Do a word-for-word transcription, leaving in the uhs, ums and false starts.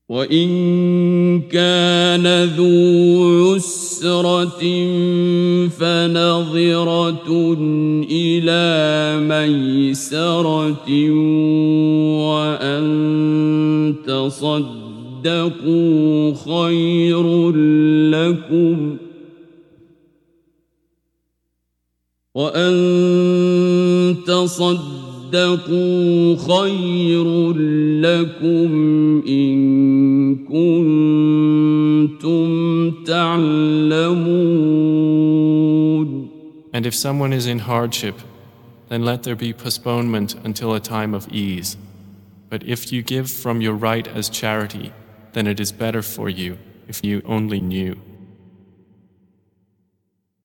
وإن كان ذو عسرة فنظرة إلى ميسرة وأن تصدقوا خير لكم وأن تصدقوا خير لكم إن كنتم تعلمون. And if someone is in hardship, then let there be postponement until a time of ease. But if you give from your right as charity, then it is better for you if you only knew.